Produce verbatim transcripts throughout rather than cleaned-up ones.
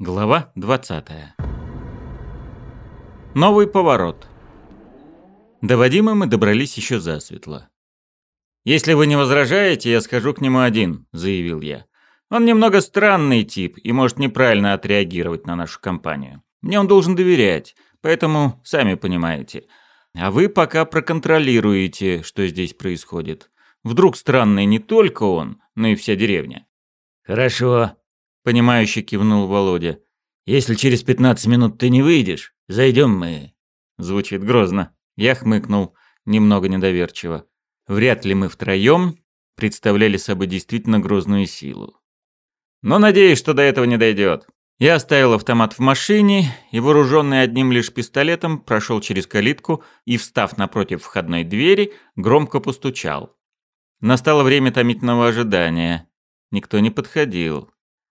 Глава двадцатая. Новый поворот. До Вадима мы добрались еще засветло. «Если вы не возражаете, я схожу к нему один», — заявил я. «Он немного странный тип и может неправильно отреагировать на нашу компанию. Мне он должен доверять, поэтому сами понимаете. А вы пока проконтролируете, что здесь происходит. Вдруг странный не только он, но и вся деревня». «Хорошо», — понимающе кивнул Володя. «Если через пятнадцать минут ты не выйдешь, зайдем мы». Звучит грозно. Я хмыкнул, немного недоверчиво. Вряд ли мы втроем представляли собой действительно грозную силу. Но надеюсь, что до этого не дойдет. Я оставил автомат в машине и, вооруженный одним лишь пистолетом, прошел через калитку и, встав напротив входной двери, громко постучал. Настало время томительного ожидания. Никто не подходил.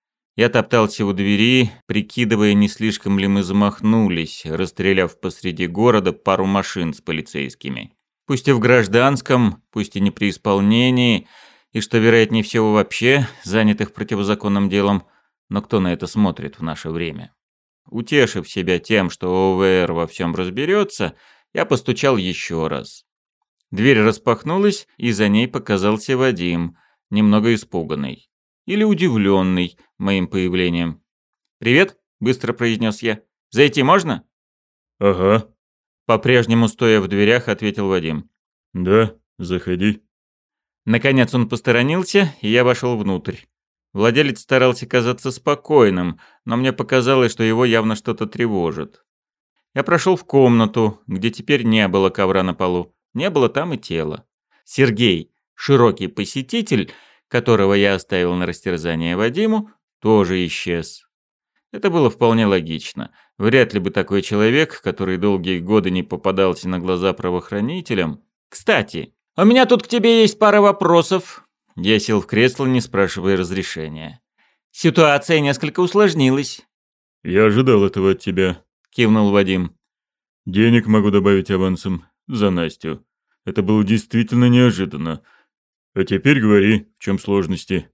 Я топтался у двери, прикидывая, не слишком ли мы замахнулись, расстреляв посреди города пару машин с полицейскими. Пусть и в гражданском, пусть и не при исполнении, и, что вероятнее всего, вообще занятых противозаконным делом, но кто на это смотрит в наше время? Утешив себя тем, что ОВР во всем разберется, я постучал еще раз. Дверь распахнулась, и за ней показался Вадим, немного испуганный. Или удивленный моим появлением. «Привет», — быстро произнес я. «Зайти можно?» «Ага», — по-прежнему стоя в дверях, ответил Вадим. «Да, заходи». Наконец он посторонился, и я вошел внутрь. Владелец старался казаться спокойным, но мне показалось, что его явно что-то тревожит. Я прошел в комнату, где теперь не было ковра на полу. Не было там и тела. Сергей, широкий посетитель, которого я оставил на растерзание Вадиму, тоже исчез. Это было вполне логично. Вряд ли бы такой человек, который долгие годы не попадался на глаза правоохранителям... «Кстати, у меня тут к тебе есть пара вопросов». Я сел в кресло, не спрашивая разрешения. «Ситуация несколько усложнилась». «Я ожидал этого от тебя», — кивнул Вадим. «Денег могу добавить авансом за Настю. Это было действительно неожиданно. А теперь говори, в чем сложности».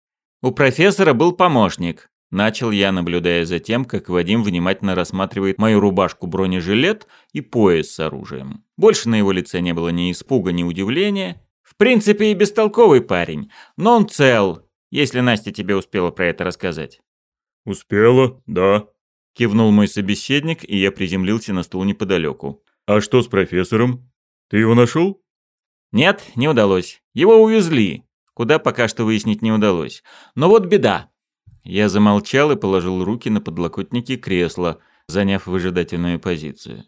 «У профессора был помощник», — начал я, наблюдая за тем, как Вадим внимательно рассматривает мою рубашку-бронежилет и пояс с оружием. Больше на его лице не было ни испуга, ни удивления. В принципе, и бестолковый парень, но он цел, если Настя тебе успела про это рассказать. «Успела, да», — кивнул мой собеседник, и я приземлился на стул неподалеку. «А что с профессором? Ты его нашел?» «Нет, не удалось. Его увезли. Куда, пока что выяснить не удалось. Но вот беда». Я замолчал и положил руки на подлокотники кресла, заняв выжидательную позицию.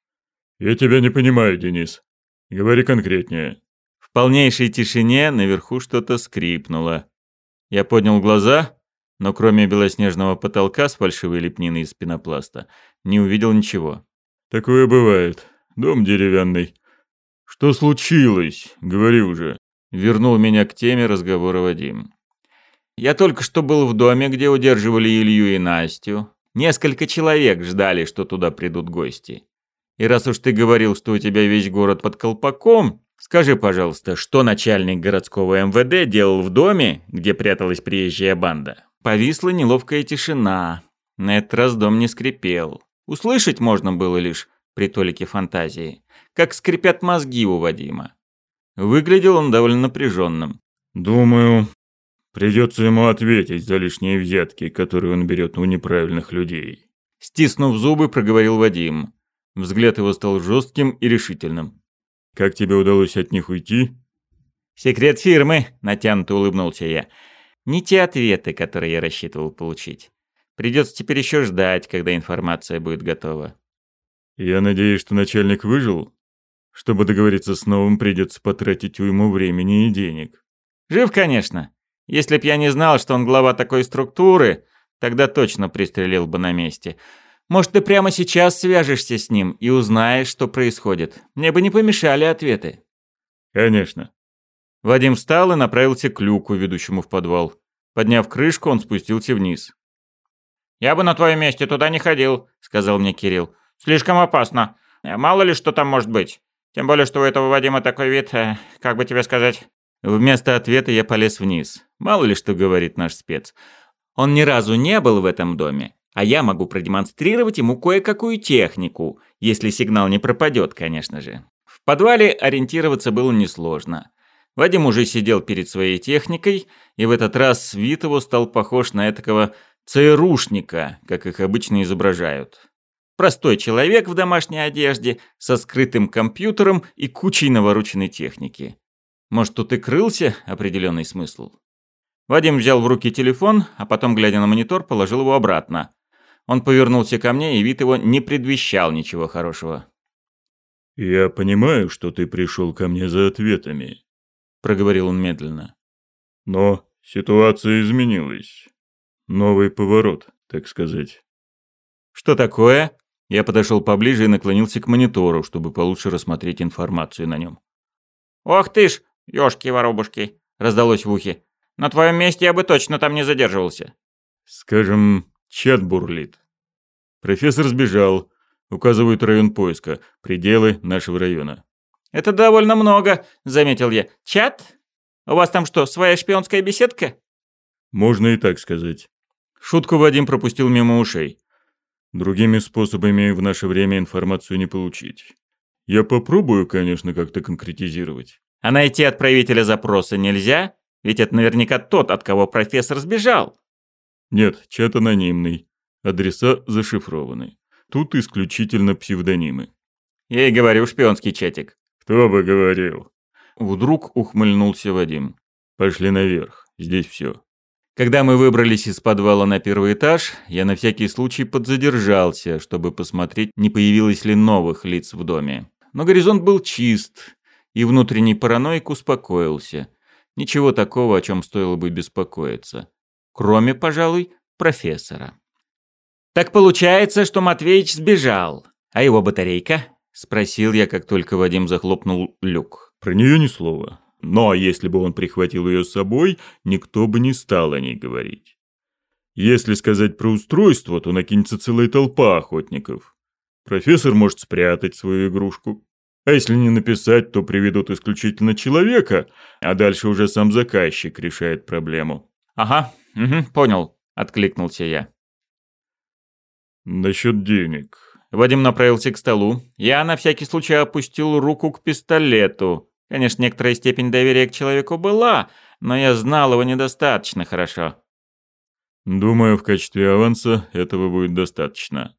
«Я тебя не понимаю, Денис. Говори конкретнее». В полнейшей тишине наверху что-то скрипнуло. Я поднял глаза, но кроме белоснежного потолка с фальшивой лепниной из пенопласта, не увидел ничего. «Такое бывает. Дом деревянный. Что случилось? Говори уже». Вернул меня к теме разговора Вадим. Я только что был в доме, где удерживали Илью и Настю. Несколько человек ждали, что туда придут гости. И раз уж ты говорил, что у тебя весь город под колпаком, скажи, пожалуйста, что начальник городского эм вэ дэ делал в доме, где пряталась приезжая банда? Повисла неловкая тишина. На этот раз дом не скрипел. Услышать можно было лишь при толике фантазии, как скрипят мозги у Вадима. Выглядел он довольно напряженным. «Думаю, придется ему ответить за лишние взятки, которые он берет у неправильных людей». Стиснув зубы, проговорил Вадим. Взгляд его стал жестким и решительным. «Как тебе удалось от них уйти?» «Секрет фирмы», — натянуто улыбнулся я. «Не те ответы, которые я рассчитывал получить. Придется теперь еще ждать, когда информация будет готова». «Я надеюсь, что начальник выжил? Чтобы договориться с новым, придется потратить уйму времени и денег». «Жив, конечно. Если б я не знал, что он глава такой структуры, тогда точно пристрелил бы на месте. Может, ты прямо сейчас свяжешься с ним и узнаешь, что происходит. Мне бы не помешали ответы». «Конечно». Вадим встал и направился к люку, ведущему в подвал. Подняв крышку, он спустился вниз. «Я бы на твоем месте туда не ходил», — сказал мне Кирилл. «Слишком опасно. Мало ли что там может быть. Тем более, что у этого Вадима такой вид, как бы тебе сказать...» Вместо ответа я полез вниз. Мало ли что говорит наш спец. Он ни разу не был в этом доме, а я могу продемонстрировать ему кое-какую технику, если сигнал не пропадет, конечно же. В подвале ориентироваться было несложно. Вадим уже сидел перед своей техникой, и в этот раз вид его стал похож на этакого ЦРУшника, как их обычно изображают. Простой человек в домашней одежде, со скрытым компьютером и кучей навороченной техники. Может, тут и крылся определенный смысл? Вадим взял в руки телефон, а потом, глядя на монитор, положил его обратно. Он повернулся ко мне, и вид его не предвещал ничего хорошего. «Я понимаю, что ты пришел ко мне за ответами», — проговорил он медленно. «Но ситуация изменилась. Новый поворот, так сказать». «Что такое?» Я подошел поближе и наклонился к монитору, чтобы получше рассмотреть информацию на нем. «Ох ты ж, ёшки-воробушки!» — раздалось в ухе. «На твоем месте я бы точно там не задерживался». «Скажем, чат бурлит. Профессор сбежал. Указывают район поиска, пределы нашего района». «Это довольно много», — заметил я. «Чат? У вас там что, своя шпионская беседка?» «Можно и так сказать». Шутку Вадим пропустил мимо ушей. «Другими способами в наше время информацию не получить. Я попробую, конечно, как-то конкретизировать». «А найти отправителя запроса нельзя? Ведь это наверняка тот, от кого профессор сбежал». «Нет, чат анонимный. Адреса зашифрованы. Тут исключительно псевдонимы». «Я и говорю, шпионский чатик». «Кто бы говорил?» Вдруг ухмыльнулся Вадим. «Пошли наверх. Здесь все». Когда мы выбрались из подвала на первый этаж, я на всякий случай подзадержался, чтобы посмотреть, не появилось ли новых лиц в доме. Но горизонт был чист, и внутренний параноик успокоился. Ничего такого, о чем стоило бы беспокоиться. Кроме, пожалуй, профессора. «Так получается, что Матвеич сбежал. А его батарейка?» — спросил я, как только Вадим захлопнул люк. «Про нее ни слова. Но если бы он прихватил ее с собой, никто бы не стал о ней говорить. Если сказать про устройство, то накинется целая толпа охотников. Профессор может спрятать свою игрушку. А если не написать, то приведут исключительно человека, а дальше уже сам заказчик решает проблему». «Ага, угу, понял», — откликнулся я. «Насчет денег». Вадим направился к столу. Я на всякий случай опустил руку к пистолету. Конечно, некоторая степень доверия к человеку была, но я знал его недостаточно хорошо. «Думаю, в качестве аванса этого будет достаточно».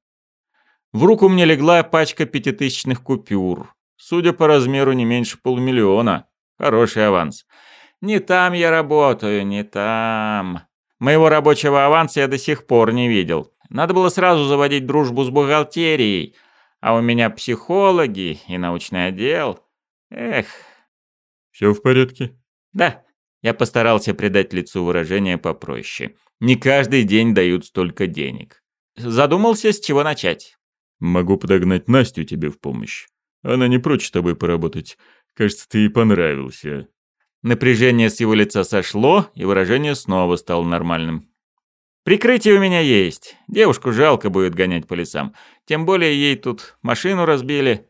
В руку мне легла пачка пятитысячных купюр. Судя по размеру, не меньше полумиллиона. Хороший аванс. Не там я работаю, не там. Моего рабочего аванса я до сих пор не видел. Надо было сразу заводить дружбу с бухгалтерией. А у меня психологи и научный отдел. Эх. «Все в порядке?» Да. Я постарался придать лицу выражение попроще. Не каждый день дают столько денег. Задумался, с чего начать. «Могу подогнать Настю тебе в помощь. Она не прочь с тобой поработать. Кажется, ты ей понравился». Напряжение с его лица сошло, и выражение снова стало нормальным. «Прикрытие у меня есть. Девушку жалко будет гонять по лесам. Тем более ей тут машину разбили».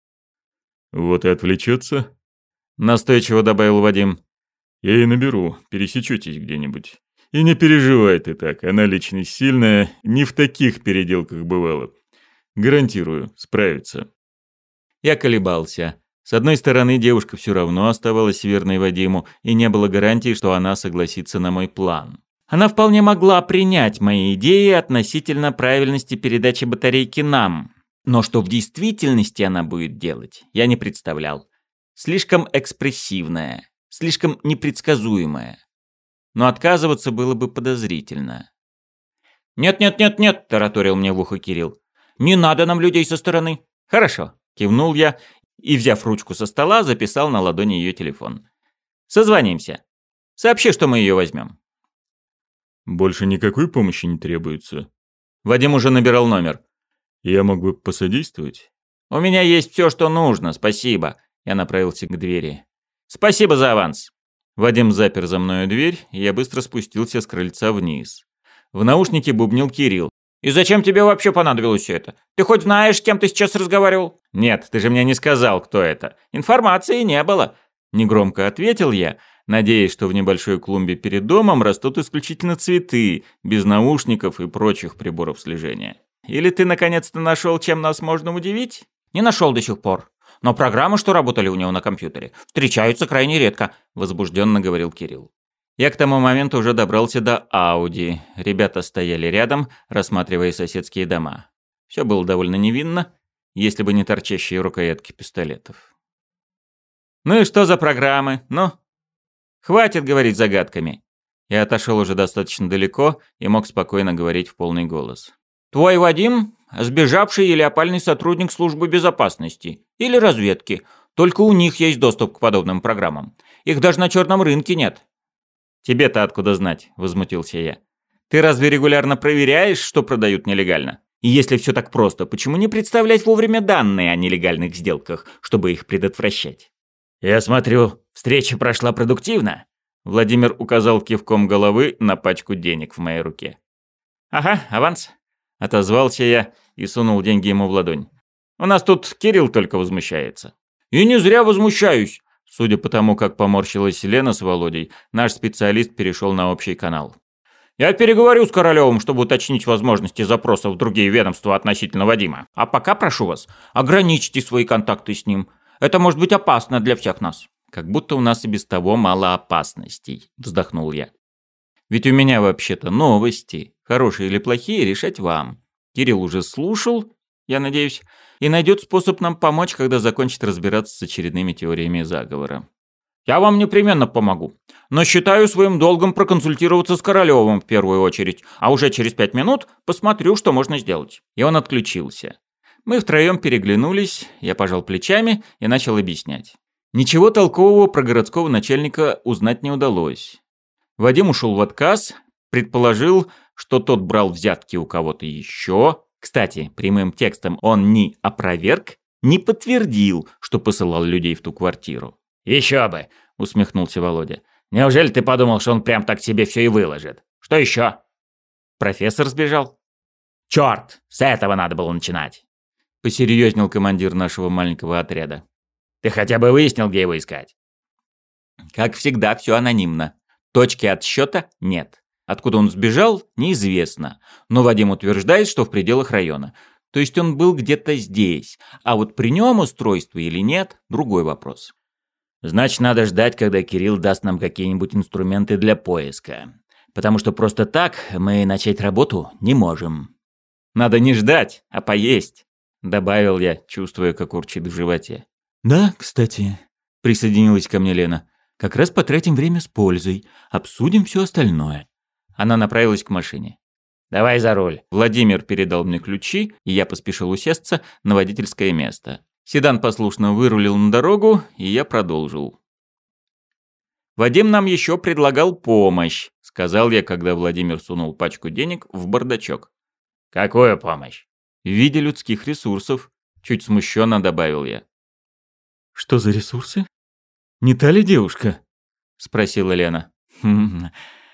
«Вот и отвлечется», — настойчиво добавил Вадим. «Я ей наберу, пересечетесь где-нибудь. И не переживай ты так, она личность сильная, не в таких переделках бывало. Гарантирую, справится». Я колебался. С одной стороны, девушка все равно оставалась верной Вадиму, и не было гарантии, что она согласится на мой план. Она вполне могла принять мои идеи относительно правильности передачи батарейки нам. Но что в действительности она будет делать, я не представлял. Слишком экспрессивная, слишком непредсказуемая. Но отказываться было бы подозрительно. «Нет-нет-нет-нет», – тараторил мне в ухо Кирилл. «Не надо нам людей со стороны». «Хорошо», – кивнул я и, взяв ручку со стола, записал на ладони ее телефон. «Созвонимся. Сообщи, что мы ее возьмем». «Больше никакой помощи не требуется?» Вадим уже набирал номер. «Я мог бы посодействовать?» «У меня есть все, что нужно, спасибо». Я направился к двери. «Спасибо за аванс». Вадим запер за мною дверь, и я быстро спустился с крыльца вниз. В наушнике бубнил Кирилл. «И зачем тебе вообще понадобилось все это? Ты хоть знаешь, с кем ты сейчас разговаривал?» «Нет, ты же мне не сказал, кто это. Информации не было». Негромко ответил я, надеясь, что в небольшой клумбе перед домом растут исключительно цветы, без наушников и прочих приборов слежения. Или ты наконец-то нашел, чем нас можно удивить? Не нашел до сих пор. Но программы, что работали у него на компьютере, встречаются крайне редко, возбужденно говорил Кирилл. Я к тому моменту уже добрался до Ауди. Ребята стояли рядом, рассматривая соседские дома. Все было довольно невинно, если бы не торчащие рукоятки пистолетов. «Ну и что за программы? Ну? Хватит говорить загадками». Я отошел уже достаточно далеко и мог спокойно говорить в полный голос. «Твой Вадим – сбежавший или опальный сотрудник службы безопасности или разведки. Только у них есть доступ к подобным программам. Их даже на черном рынке нет». «Тебе-то откуда знать?» – возмутился я. «Ты разве регулярно проверяешь, что продают нелегально? И если все так просто, почему не представлять вовремя данные о нелегальных сделках, чтобы их предотвращать?» «Я смотрю, встреча прошла продуктивно», – Владимир указал кивком головы на пачку денег в моей руке. «Ага, аванс», – отозвался я и сунул деньги ему в ладонь. «У нас тут Кирилл только возмущается». «И не зря возмущаюсь». Судя по тому, как поморщилась Лена с Володей, наш специалист перешел на общий канал. «Я переговорю с Королевым, чтобы уточнить возможности запросов в другие ведомства относительно Вадима. А пока прошу вас, ограничьте свои контакты с ним. Это может быть опасно для всех нас». «Как будто у нас и без того мало опасностей», – вздохнул я. «Ведь у меня вообще-то новости. Хорошие или плохие, решать вам. Кирилл уже слушал, я надеюсь, и найдет способ нам помочь, когда закончит разбираться с очередными теориями заговора». «Я вам непременно помогу. Но считаю своим долгом проконсультироваться с Королевым в первую очередь, а уже через пять минут посмотрю, что можно сделать». И он отключился. Мы втроем переглянулись, я пожал плечами и начал объяснять. Ничего толкового про городского начальника узнать не удалось. Вадим ушел в отказ, предположил, что тот брал взятки у кого-то еще. Кстати, прямым текстом он ни опроверг, ни подтвердил, что посылал людей в ту квартиру. «Еще бы!» – усмехнулся Володя. «Неужели ты подумал, что он прям так себе все и выложит? Что еще?» «Профессор сбежал». «Черт! С этого надо было начинать!» – посерьезнел командир нашего маленького отряда. «Ты хотя бы выяснил, где его искать?» «Как всегда, все анонимно. Точки отсчета нет. Откуда он сбежал, неизвестно. Но Вадим утверждает, что в пределах района. То есть он был где-то здесь. А вот при нем устройство или нет – другой вопрос». «Значит, надо ждать, когда Кирилл даст нам какие-нибудь инструменты для поиска. Потому что просто так мы начать работу не можем». «Надо не ждать, а поесть», – добавил я, чувствуя, как урчит в животе. «Да, кстати», – присоединилась ко мне Лена. «Как раз потратим время с пользой. Обсудим все остальное». Она направилась к машине. «Давай за руль». Владимир передал мне ключи, и я поспешил усесться на водительское место. Седан послушно вырулил на дорогу, и я продолжил. «Вадим нам еще предлагал помощь», – сказал я, когда Владимир сунул пачку денег в бардачок. «Какую помощь?» «В виде людских ресурсов», – чуть смущенно добавил я. «Что за ресурсы? Не та ли девушка?» – спросила Лена. «Хм,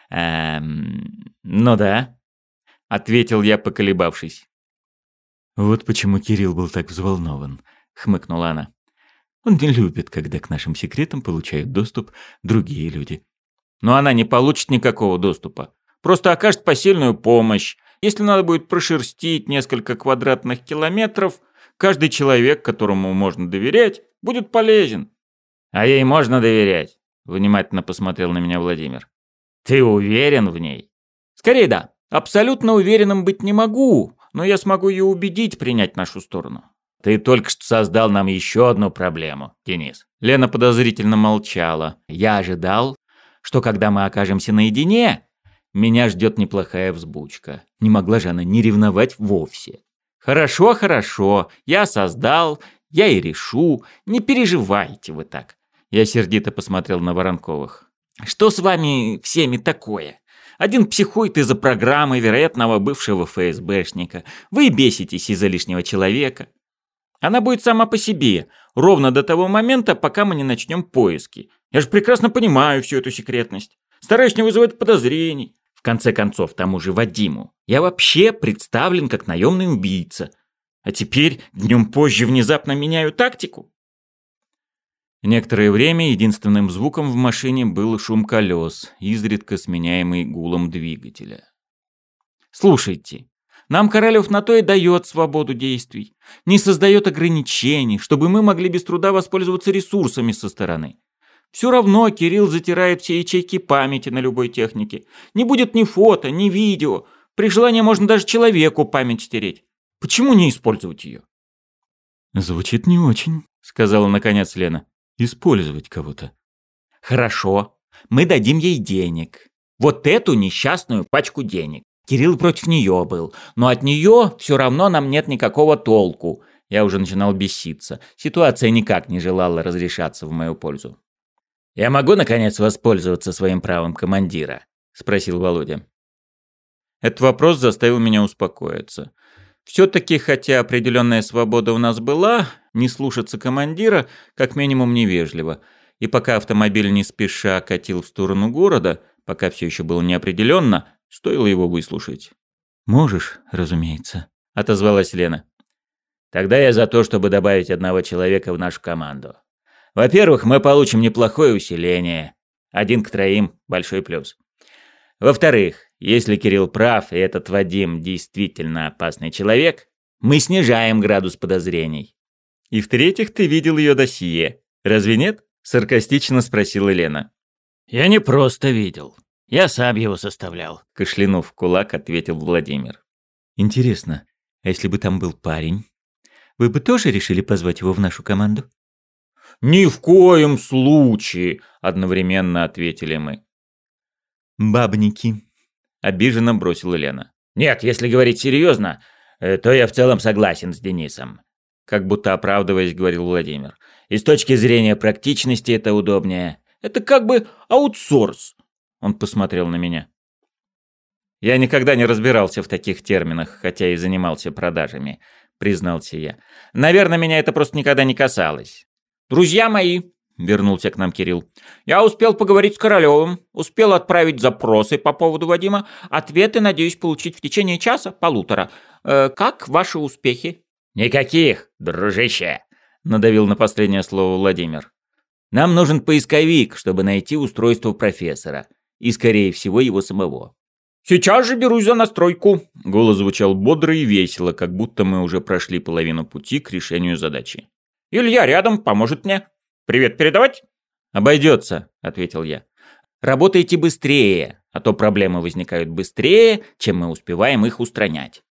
эм, ну да», – ответил я, поколебавшись. «Вот почему Кирилл был так взволнован», – хмыкнула она. «Он не любит, когда к нашим секретам получают доступ другие люди». «Но она не получит никакого доступа. Просто окажет посильную помощь. Если надо будет прошерстить несколько квадратных километров, каждый человек, которому можно доверять, будет полезен». «А ей можно доверять?» – внимательно посмотрел на меня Владимир. «Ты уверен в ней?» «Скорее да. Абсолютно уверенным быть не могу, но я смогу ее убедить принять нашу сторону». «Ты только что создал нам еще одну проблему, Денис». Лена подозрительно молчала. «Я ожидал, что когда мы окажемся наедине, меня ждет неплохая взбучка. Не могла же она не ревновать вовсе». «Хорошо, хорошо. Я создал, я и решу. Не переживайте вы так». Я сердито посмотрел на Воронковых. «Что с вами всеми такое? Один психует из-за программы вероятного бывшего ФСБшника. Вы беситесь из-за лишнего человека. Она будет сама по себе, ровно до того момента, пока мы не начнем поиски. Я же прекрасно понимаю всю эту секретность. Стараюсь не вызывать подозрений. В конце концов, тому же Вадиму я вообще представлен как наемный убийца. А теперь, днем позже, внезапно меняю тактику?» Некоторое время единственным звуком в машине был шум колес, изредка сменяемый гулом двигателя. «Слушайте, нам Королёв на то и дает свободу действий, не создает ограничений, чтобы мы могли без труда воспользоваться ресурсами со стороны. Все равно Кирилл затирает все ячейки памяти на любой технике. Не будет ни фото, ни видео. При желании можно даже человеку память стереть. Почему не использовать ее?» «Звучит не очень», — сказала наконец Лена. «Использовать кого-то». «Хорошо, мы дадим ей денег. Вот эту несчастную пачку денег. Кирилл против нее был, но от нее все равно нам нет никакого толку». Я уже начинал беситься. Ситуация никак не желала разрешаться в мою пользу. «Я могу, наконец, воспользоваться своим правом командира?» — спросил Володя. Этот вопрос заставил меня успокоиться. Все-таки, хотя определенная свобода у нас была, не слушаться командира как минимум невежливо. И пока автомобиль не спеша катил в сторону города, пока все еще было неопределенно, стоило его выслушать. «Можешь, разумеется», — отозвалась Лена. «Тогда я за то, чтобы добавить одного человека в нашу команду. Во-первых, мы получим неплохое усиление. Один к троим – большой плюс. Во-вторых, если Кирилл прав, и этот Вадим действительно опасный человек, мы снижаем градус подозрений». «И в-третьих, ты видел ее досье. Разве нет?» – саркастично спросила Лена. «Я не просто видел. Я сам его составлял», – кашлянув в кулак, ответил Владимир. «Интересно, а если бы там был парень, вы бы тоже решили позвать его в нашу команду?» «Ни в коем случае!» – одновременно ответили мы. «Бабники», – обиженно бросила Лена. «Нет, если говорить серьезно, то я в целом согласен с Денисом», – как будто оправдываясь, говорил Владимир. «И с точки зрения практичности это удобнее. Это как бы аутсорс». Он посмотрел на меня. «Я никогда не разбирался в таких терминах, хотя и занимался продажами», – признался я. «Наверное, меня это просто никогда не касалось». «Друзья мои», — вернулся к нам Кирилл, — «я успел поговорить с Королёвым, успел отправить запросы по поводу Вадима, ответы надеюсь получить в течение часа-полутора. Э, как ваши успехи?» «Никаких, дружище», — надавил на последнее слово Владимир. «Нам нужен поисковик, чтобы найти устройство профессора, и, скорее всего, его самого». «Сейчас же берусь за настройку», — голос звучал бодро и весело, как будто мы уже прошли половину пути к решению задачи. «Илья рядом, поможет мне. Привет передавать?» «Обойдется», — ответил я. «Работайте быстрее, а то проблемы возникают быстрее, чем мы успеваем их устранять».